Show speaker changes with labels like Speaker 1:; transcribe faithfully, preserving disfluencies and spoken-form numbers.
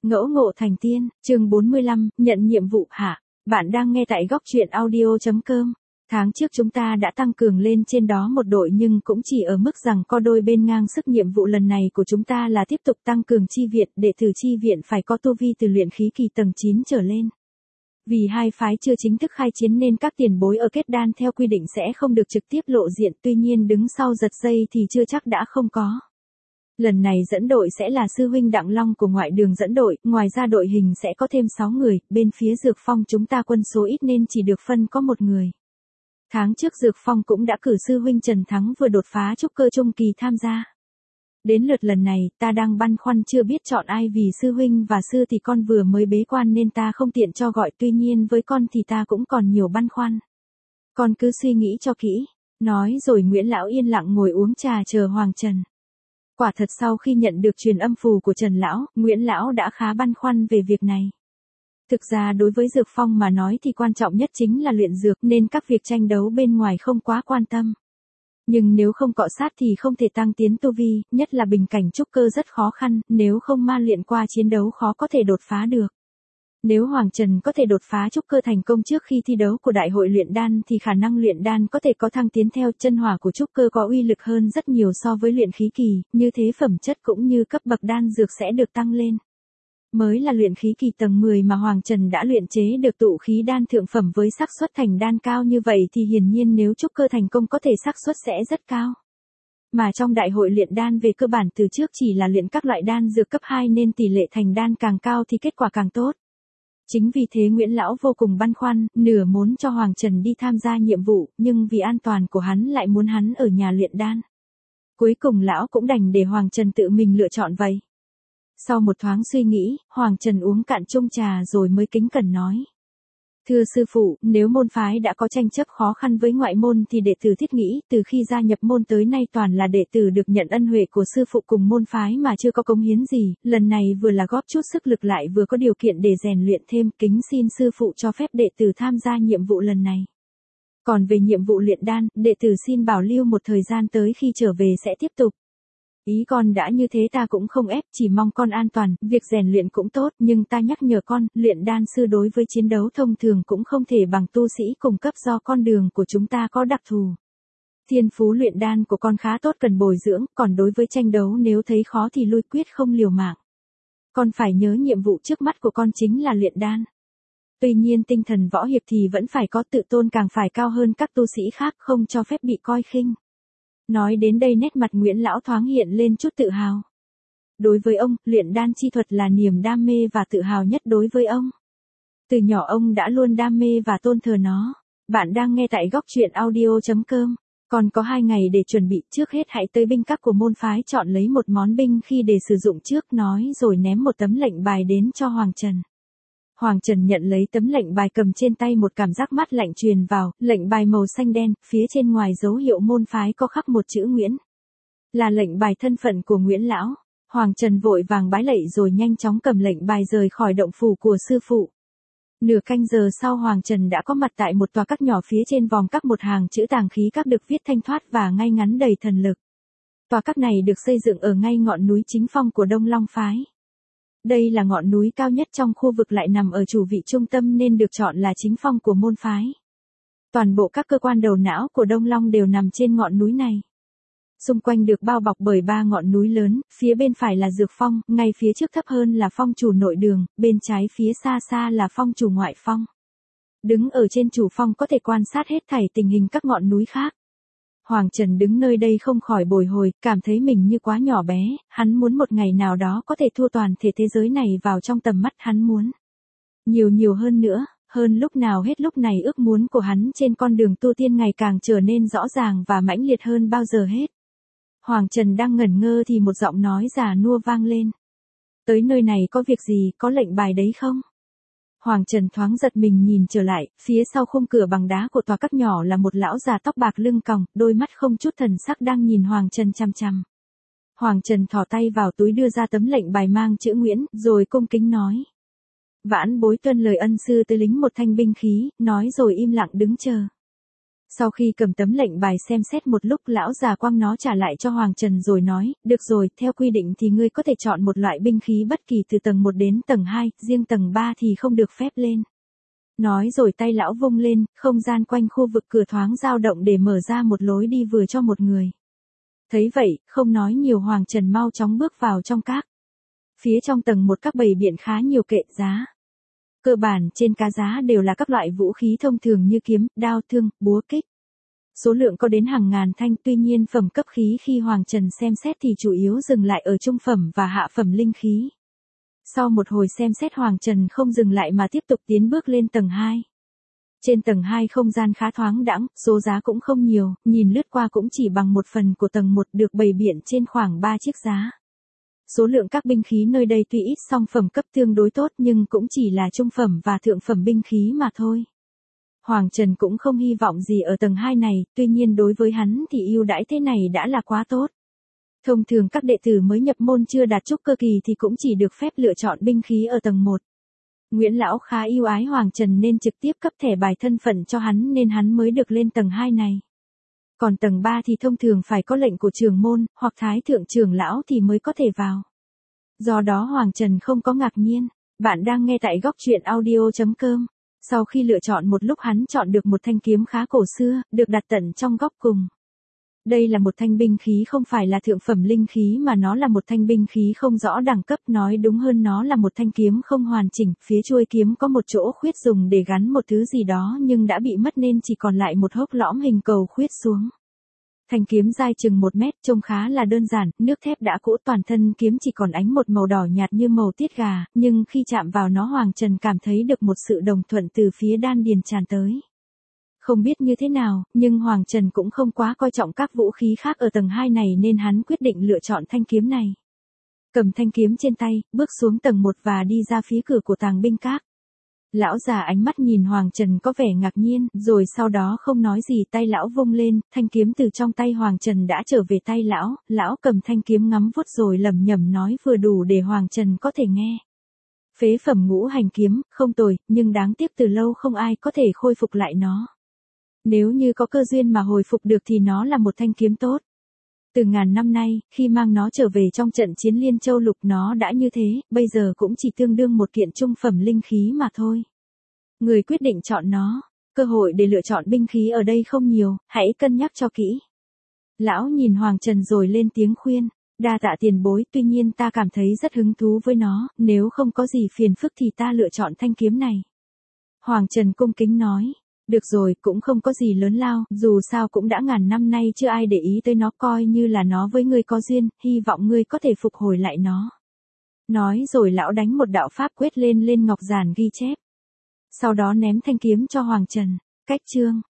Speaker 1: Ngẫu ngộ thành tiên, chương bốn mươi lăm, nhận nhiệm vụ hạ. Bạn đang nghe tại góc truyện audio chấm com. Tháng trước chúng ta đã tăng cường lên trên đó một đội nhưng cũng chỉ ở mức rằng có đôi bên ngang sức. Nhiệm vụ lần này của chúng ta là tiếp tục tăng cường chi viện, đệ tử chi viện phải có tu vi từ luyện khí kỳ tầng chín trở lên. Vì hai phái chưa chính thức khai chiến nên các tiền bối ở kết đan theo quy định sẽ không được trực tiếp lộ diện, tuy nhiên đứng sau giật dây thì chưa chắc đã không có. Lần này dẫn đội sẽ là sư huynh Đặng Long của ngoại đường dẫn đội, ngoài ra đội hình sẽ có thêm sáu người, bên phía Dược Phong chúng ta quân số ít nên chỉ được phân có một người. Tháng trước Dược Phong cũng đã cử sư huynh Trần Thắng vừa đột phá trúc cơ trung kỳ tham gia. Đến lượt lần này, ta đang băn khoăn chưa biết chọn ai vì sư huynh và sư thì con vừa mới bế quan nên ta không tiện cho gọi, tuy nhiên với con thì ta cũng còn nhiều băn khoăn. Con cứ suy nghĩ cho kỹ, nói rồi Nguyễn Lão yên lặng ngồi uống trà chờ Hoàng Trần. Quả thật sau khi nhận được truyền âm phù của Trần Lão, Nguyễn Lão đã khá băn khoăn về việc này. Thực ra đối với Dược Phong mà nói thì quan trọng nhất chính là luyện dược nên các việc tranh đấu bên ngoài không quá quan tâm. Nhưng nếu không cọ sát thì không thể tăng tiến tu vi, nhất là bình cảnh trúc cơ rất khó khăn, nếu không ma luyện qua chiến đấu khó có thể đột phá được. Nếu Hoàng Trần có thể đột phá trúc cơ thành công trước khi thi đấu của đại hội luyện đan thì khả năng luyện đan có thể có thăng tiến theo. Chân hỏa của trúc cơ có uy lực hơn rất nhiều so với luyện khí kỳ, như thế phẩm chất cũng như cấp bậc đan dược sẽ được tăng lên. Mới là luyện khí kỳ tầng mười mà Hoàng Trần đã luyện chế được tụ khí đan thượng phẩm với xác suất thành đan cao như vậy thì hiển nhiên nếu trúc cơ thành công có thể xác suất sẽ rất cao. Mà trong đại hội luyện đan về cơ bản từ trước chỉ là luyện các loại đan dược cấp hai nên tỷ lệ thành đan càng cao thì kết quả càng tốt. Chính vì thế Nguyễn Lão vô cùng băn khoăn, nửa muốn cho Hoàng Trần đi tham gia nhiệm vụ, nhưng vì an toàn của hắn lại muốn hắn ở nhà luyện đan. Cuối cùng Lão cũng đành để Hoàng Trần tự mình lựa chọn vậy. Sau một thoáng suy nghĩ, Hoàng Trần uống cạn chung trà rồi mới kính cẩn nói. Thưa sư phụ, nếu môn phái đã có tranh chấp khó khăn với ngoại môn thì đệ tử thiết nghĩ từ khi gia nhập môn tới nay toàn là đệ tử được nhận ân huệ của sư phụ cùng môn phái mà chưa có cống hiến gì, lần này vừa là góp chút sức lực lại vừa có điều kiện để rèn luyện thêm, kính xin sư phụ cho phép đệ tử tham gia nhiệm vụ lần này. Còn về nhiệm vụ luyện đan, đệ tử xin bảo lưu một thời gian tới khi trở về sẽ tiếp tục. Ý con đã như thế ta cũng không ép, chỉ mong con an toàn, việc rèn luyện cũng tốt, nhưng ta nhắc nhở con, luyện đan sư đối với chiến đấu thông thường cũng không thể bằng tu sĩ cùng cấp do con đường của chúng ta có đặc thù. Thiên phú luyện đan của con khá tốt cần bồi dưỡng, còn đối với tranh đấu nếu thấy khó thì lui quyết không liều mạng. Con phải nhớ nhiệm vụ trước mắt của con chính là luyện đan. Tuy nhiên tinh thần võ hiệp thì vẫn phải có, tự tôn càng phải cao hơn các tu sĩ khác, không cho phép bị coi khinh. Nói đến đây nét mặt Nguyễn Lão thoáng hiện lên chút tự hào. Đối với ông, luyện đan chi thuật là niềm đam mê và tự hào nhất đối với ông. Từ nhỏ ông đã luôn đam mê và tôn thờ nó. Bạn đang nghe tại góc truyện audio chấm com. Còn có hai ngày để chuẩn bị, trước hết hãy tới binh các của môn phái chọn lấy một món binh khi để sử dụng trước, nói rồi ném một tấm lệnh bài đến cho Hoàng Trần. Hoàng Trần nhận lấy tấm lệnh bài cầm trên tay, một cảm giác mát lạnh truyền vào, lệnh bài màu xanh đen, phía trên ngoài dấu hiệu môn phái có khắc một chữ Nguyễn. Là lệnh bài thân phận của Nguyễn Lão. Hoàng Trần vội vàng bái lạy rồi nhanh chóng cầm lệnh bài rời khỏi động phủ của sư phụ. Nửa canh giờ sau Hoàng Trần đã có mặt tại một tòa các nhỏ, phía trên vòm các một hàng chữ tàng khí các được viết thanh thoát và ngay ngắn đầy thần lực. Tòa các này được xây dựng ở ngay ngọn núi chính phong của Đông Long phái. Đây là ngọn núi cao nhất trong khu vực lại nằm ở chủ vị trung tâm nên được chọn là chính phong của môn phái. Toàn bộ các cơ quan đầu não của Đông Long đều nằm trên ngọn núi này. Xung quanh được bao bọc bởi ba ngọn núi lớn, phía bên phải là Dược Phong, ngay phía trước thấp hơn là phong chủ nội đường, bên trái phía xa xa là phong chủ ngoại phong. Đứng ở trên chủ phong có thể quan sát hết thảy tình hình các ngọn núi khác. Hoàng Trần đứng nơi đây không khỏi bồi hồi, cảm thấy mình như quá nhỏ bé, hắn muốn một ngày nào đó có thể thua toàn thể thế giới này vào trong tầm mắt, hắn muốn nhiều nhiều hơn nữa, hơn lúc nào hết lúc này ước muốn của hắn trên con đường tu tiên ngày càng trở nên rõ ràng và mãnh liệt hơn bao giờ hết. Hoàng Trần đang ngẩn ngơ thì một giọng nói già nua vang lên. Tới nơi này có việc gì, có lệnh bài đấy không? Hoàng Trần thoáng giật mình nhìn trở lại, phía sau khung cửa bằng đá của tòa các nhỏ là một lão già tóc bạc lưng còng, đôi mắt không chút thần sắc đang nhìn Hoàng Trần chăm chăm. Hoàng Trần thò tay vào túi đưa ra tấm lệnh bài mang chữ Nguyễn, rồi cung kính nói. Vãn bối tuân lời ân sư tới lính một thanh binh khí, nói rồi im lặng đứng chờ. Sau khi cầm tấm lệnh bài xem xét một lúc, lão già quăng nó trả lại cho Hoàng Trần rồi nói, được rồi, theo quy định thì ngươi có thể chọn một loại binh khí bất kỳ từ tầng một đến tầng hai, riêng tầng ba thì không được phép lên. Nói rồi tay lão vung lên, không gian quanh khu vực cửa thoáng dao động để mở ra một lối đi vừa cho một người. Thấy vậy, không nói nhiều, Hoàng Trần mau chóng bước vào trong các. Phía trong tầng một các bày biện khá nhiều kệ giá. Cơ bản trên cá giá đều là các loại vũ khí thông thường như kiếm, đao thương, búa kích. Số lượng có đến hàng ngàn thanh, tuy nhiên phẩm cấp khí khi Hoàng Trần xem xét thì chủ yếu dừng lại ở trung phẩm và hạ phẩm linh khí. Sau một hồi xem xét, Hoàng Trần không dừng lại mà tiếp tục tiến bước lên tầng hai. Trên tầng hai không gian khá thoáng đãng, số giá cũng không nhiều, nhìn lướt qua cũng chỉ bằng một phần của tầng một, được bày biện trên khoảng ba chiếc giá. Số lượng các binh khí nơi đây tuy ít song phẩm cấp tương đối tốt nhưng cũng chỉ là trung phẩm và thượng phẩm binh khí mà thôi. Hoàng Trần cũng không hy vọng gì ở tầng hai này, tuy nhiên đối với hắn thì ưu đãi thế này đã là quá tốt. Thông thường các đệ tử mới nhập môn chưa đạt trúc cơ kỳ thì cũng chỉ được phép lựa chọn binh khí ở tầng một. Nguyễn Lão khá yêu ái Hoàng Trần nên trực tiếp cấp thẻ bài thân phận cho hắn nên hắn mới được lên tầng hai này. Còn tầng ba thì thông thường phải có lệnh của trưởng môn, hoặc thái thượng trưởng lão thì mới có thể vào. Do đó Hoàng Trần không có ngạc nhiên. Bạn đang nghe tại góc truyện audio chấm com. Sau khi lựa chọn một lúc, hắn chọn được một thanh kiếm khá cổ xưa, được đặt tận trong góc cùng. Đây là một thanh binh khí không phải là thượng phẩm linh khí mà nó là một thanh binh khí không rõ đẳng cấp, nói đúng hơn nó là một thanh kiếm không hoàn chỉnh, phía chuôi kiếm có một chỗ khuyết dùng để gắn một thứ gì đó nhưng đã bị mất nên chỉ còn lại một hốc lõm hình cầu khuyết xuống. Thanh kiếm dài chừng một mét, trông khá là đơn giản, nước thép đã cũ, toàn thân kiếm chỉ còn ánh một màu đỏ nhạt như màu tiết gà, nhưng khi chạm vào nó Hoàng Trần cảm thấy được một sự đồng thuận từ phía đan điền tràn tới. Không biết như thế nào, nhưng Hoàng Trần cũng không quá coi trọng các vũ khí khác ở tầng hai này nên hắn quyết định lựa chọn thanh kiếm này. Cầm thanh kiếm trên tay, bước xuống tầng một và đi ra phía cửa của tàng binh các. Lão già ánh mắt nhìn Hoàng Trần có vẻ ngạc nhiên, rồi sau đó không nói gì, tay lão vung lên, thanh kiếm từ trong tay Hoàng Trần đã trở về tay lão, lão cầm thanh kiếm ngắm vuốt rồi lẩm nhẩm nói vừa đủ để Hoàng Trần có thể nghe. Phế phẩm ngũ hành kiếm, không tồi, nhưng đáng tiếc từ lâu không ai có thể khôi phục lại nó. Nếu như có cơ duyên mà hồi phục được thì nó là một thanh kiếm tốt. Từ ngàn năm nay, khi mang nó trở về trong trận chiến Liên Châu Lục nó đã như thế, bây giờ cũng chỉ tương đương một kiện trung phẩm linh khí mà thôi. Người quyết định chọn nó, cơ hội để lựa chọn binh khí ở đây không nhiều, hãy cân nhắc cho kỹ. Lão nhìn Hoàng Trần rồi lên tiếng khuyên, đa tạ tiền bối, tuy nhiên ta cảm thấy rất hứng thú với nó, nếu không có gì phiền phức thì ta lựa chọn thanh kiếm này. Hoàng Trần cung kính nói. Được rồi, cũng không có gì lớn lao, dù sao cũng đã ngàn năm nay chưa ai để ý tới nó, coi như là nó với ngươi có duyên, hy vọng ngươi có thể phục hồi lại nó. Nói rồi lão đánh một đạo pháp quyết lên lên ngọc giản ghi chép. Sau đó ném thanh kiếm cho Hoàng Trần. Cách chương